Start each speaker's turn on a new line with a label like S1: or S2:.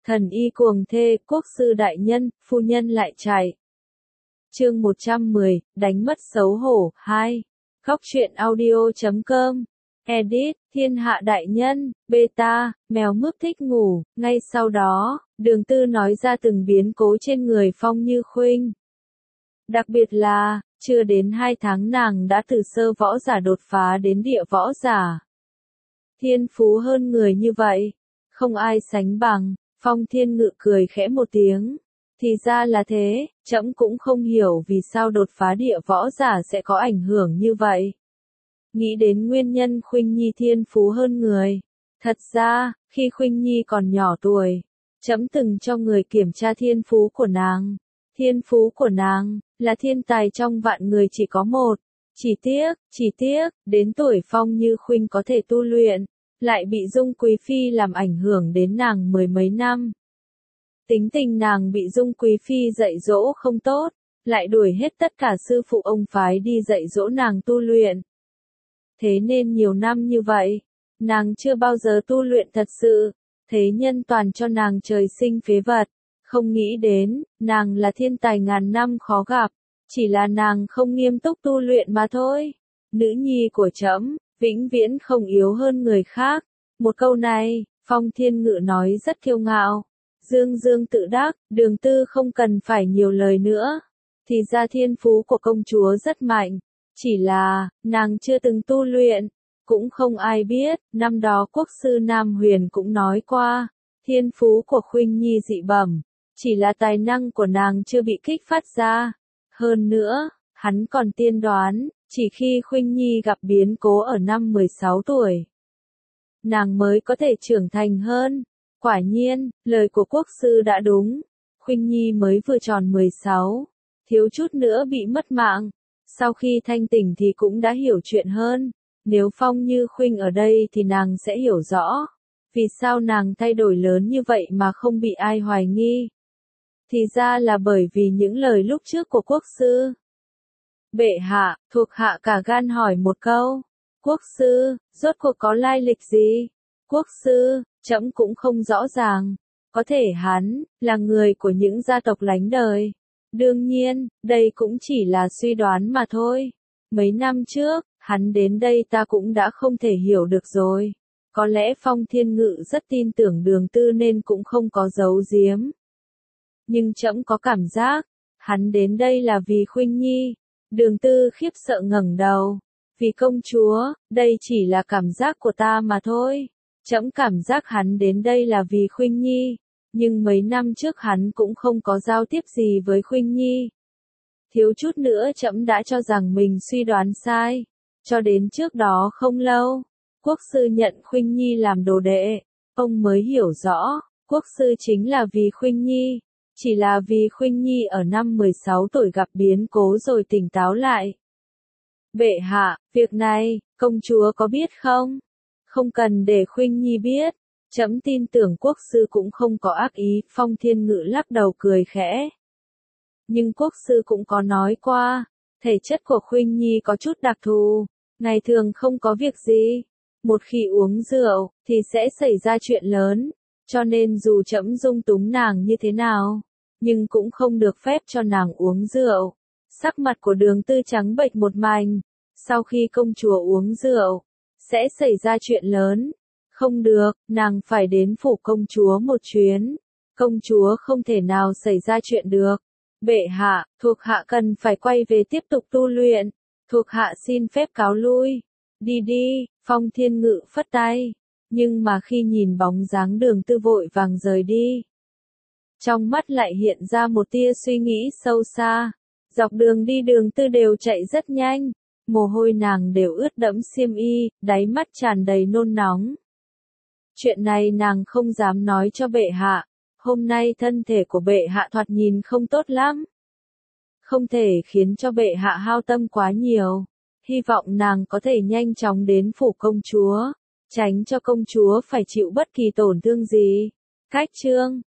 S1: Thần y cuồng thê, quốc sư đại nhân, phu nhân lại chạy. Chương 110, đánh mất xấu hổ, 2. Góc truyện audio.com. Edit, thiên hạ đại nhân, beta, mèo mướp thích ngủ. Ngay sau đó, Đường Tư nói ra từng biến cố trên người Phong Như Khuynh. Đặc biệt là, chưa đến 2 tháng nàng đã từ sơ võ giả đột phá đến địa võ giả. Thiên phú hơn người như vậy, không ai sánh bằng. Phong Thiên Ngự cười khẽ một tiếng. Thì ra là thế, trẫm cũng không hiểu vì sao đột phá địa võ giả sẽ có ảnh hưởng như vậy. Nghĩ đến nguyên nhân Khuynh Nhi thiên phú hơn người. Thật ra, khi Khuynh Nhi còn nhỏ tuổi, trẫm từng cho người kiểm tra thiên phú của nàng. Thiên phú của nàng là thiên tài trong vạn người chỉ có một. Chỉ tiếc, đến tuổi Phong Như Khuynh có thể tu luyện, lại bị Dung Quý Phi làm ảnh hưởng đến nàng 10 mấy năm. Tính tình nàng bị Dung Quý Phi dạy dỗ không tốt, lại đuổi hết tất cả sư phụ ông phái đi dạy dỗ nàng tu luyện. Thế nên nhiều năm như vậy, nàng chưa bao giờ tu luyện thật sự, thế nhân toàn cho nàng trời sinh phế vật. Không nghĩ đến, nàng là thiên tài ngàn năm khó gặp, chỉ là nàng không nghiêm túc tu luyện mà thôi. Nữ nhi của trẫm, vĩnh viễn không yếu hơn người khác. Một câu này, Phong Thiên Ngự nói rất kiêu ngạo. Dương dương tự đắc, Đường Tư không cần phải nhiều lời nữa. Thì ra thiên phú của công chúa rất mạnh, chỉ là, nàng chưa từng tu luyện, cũng không ai biết. Năm đó quốc sư Nam Huyền cũng nói qua, thiên phú của Khuynh Nhi dị bẩm, chỉ là tài năng của nàng chưa bị kích phát ra. Hơn nữa, hắn còn tiên đoán, chỉ khi Khuynh Nhi gặp biến cố ở năm 16 tuổi, nàng mới có thể trưởng thành hơn. Quả nhiên, lời của quốc sư đã đúng. Khuynh Nhi mới vừa tròn 16, thiếu chút nữa bị mất mạng. Sau khi thanh tỉnh thì cũng đã hiểu chuyện hơn. Nếu Phong Như Khuynh ở đây thì nàng sẽ hiểu rõ, vì sao nàng thay đổi lớn như vậy mà không bị ai hoài nghi. Thì ra là bởi vì những lời lúc trước của quốc sư. Bệ hạ, thuộc hạ cả gan hỏi một câu. Quốc sư, rốt cuộc có lai lịch gì? Quốc sư, trẫm cũng không rõ ràng. Có thể hắn là người của những gia tộc lánh đời. Đương nhiên, đây cũng chỉ là suy đoán mà thôi. Mấy năm trước, hắn đến đây ta cũng đã không thể hiểu được rồi. Có lẽ Phong Thiên Ngự rất tin tưởng Đường Tư nên cũng không có giấu giếm. Nhưng trẫm có cảm giác, hắn đến đây là vì Khuynh Nhi. Đường Tư khiếp sợ ngẩng đầu. Vì công chúa, đây chỉ là cảm giác của ta mà thôi. Trẫm cảm giác hắn đến đây là vì Khuynh Nhi, nhưng mấy năm trước hắn cũng không có giao tiếp gì với Khuynh Nhi. Thiếu chút nữa trẫm đã cho rằng mình suy đoán sai. Cho đến trước đó không lâu, quốc sư nhận Khuynh Nhi làm đồ đệ, ông mới hiểu rõ, quốc sư chính là vì Khuynh Nhi. Chỉ là vì Khuynh Nhi ở năm 16 tuổi gặp biến cố rồi tỉnh táo lại. Bệ hạ, việc này, công chúa có biết không? Không cần để Khuynh Nhi biết. Trẫm tin tưởng quốc sư cũng không có ác ý. Phong Thiên Ngự lắc đầu cười khẽ. Nhưng quốc sư cũng có nói qua, thể chất của Khuynh Nhi có chút đặc thù, ngày thường không có việc gì, một khi uống rượu thì sẽ xảy ra chuyện lớn. Cho nên dù trẫm dung túng nàng như thế nào, nhưng cũng không được phép cho nàng uống rượu. Sắc mặt của Đường Tư trắng bệch một mảnh. Sau khi công chúa uống rượu, sẽ xảy ra chuyện lớn. Không được, nàng phải đến phủ công chúa một chuyến. Công chúa không thể nào xảy ra chuyện được. Bệ hạ, thuộc hạ cần phải quay về tiếp tục tu luyện. Thuộc hạ xin phép cáo lui. Đi đi, Phong Thiên Ngự phất tay. Nhưng mà khi nhìn bóng dáng Đường Tư vội vàng rời đi, trong mắt lại hiện ra một tia suy nghĩ sâu xa. Dọc đường đi Đường Tư đều chạy rất nhanh, mồ hôi nàng đều ướt đẫm xiêm y, đáy mắt tràn đầy nôn nóng. Chuyện này nàng không dám nói cho bệ hạ. Hôm nay thân thể của bệ hạ thoạt nhìn không tốt lắm. Không thể khiến cho bệ hạ hao tâm quá nhiều. Hy vọng nàng có thể nhanh chóng đến phủ công chúa, tránh cho công chúa phải chịu bất kỳ tổn thương gì. Cách chương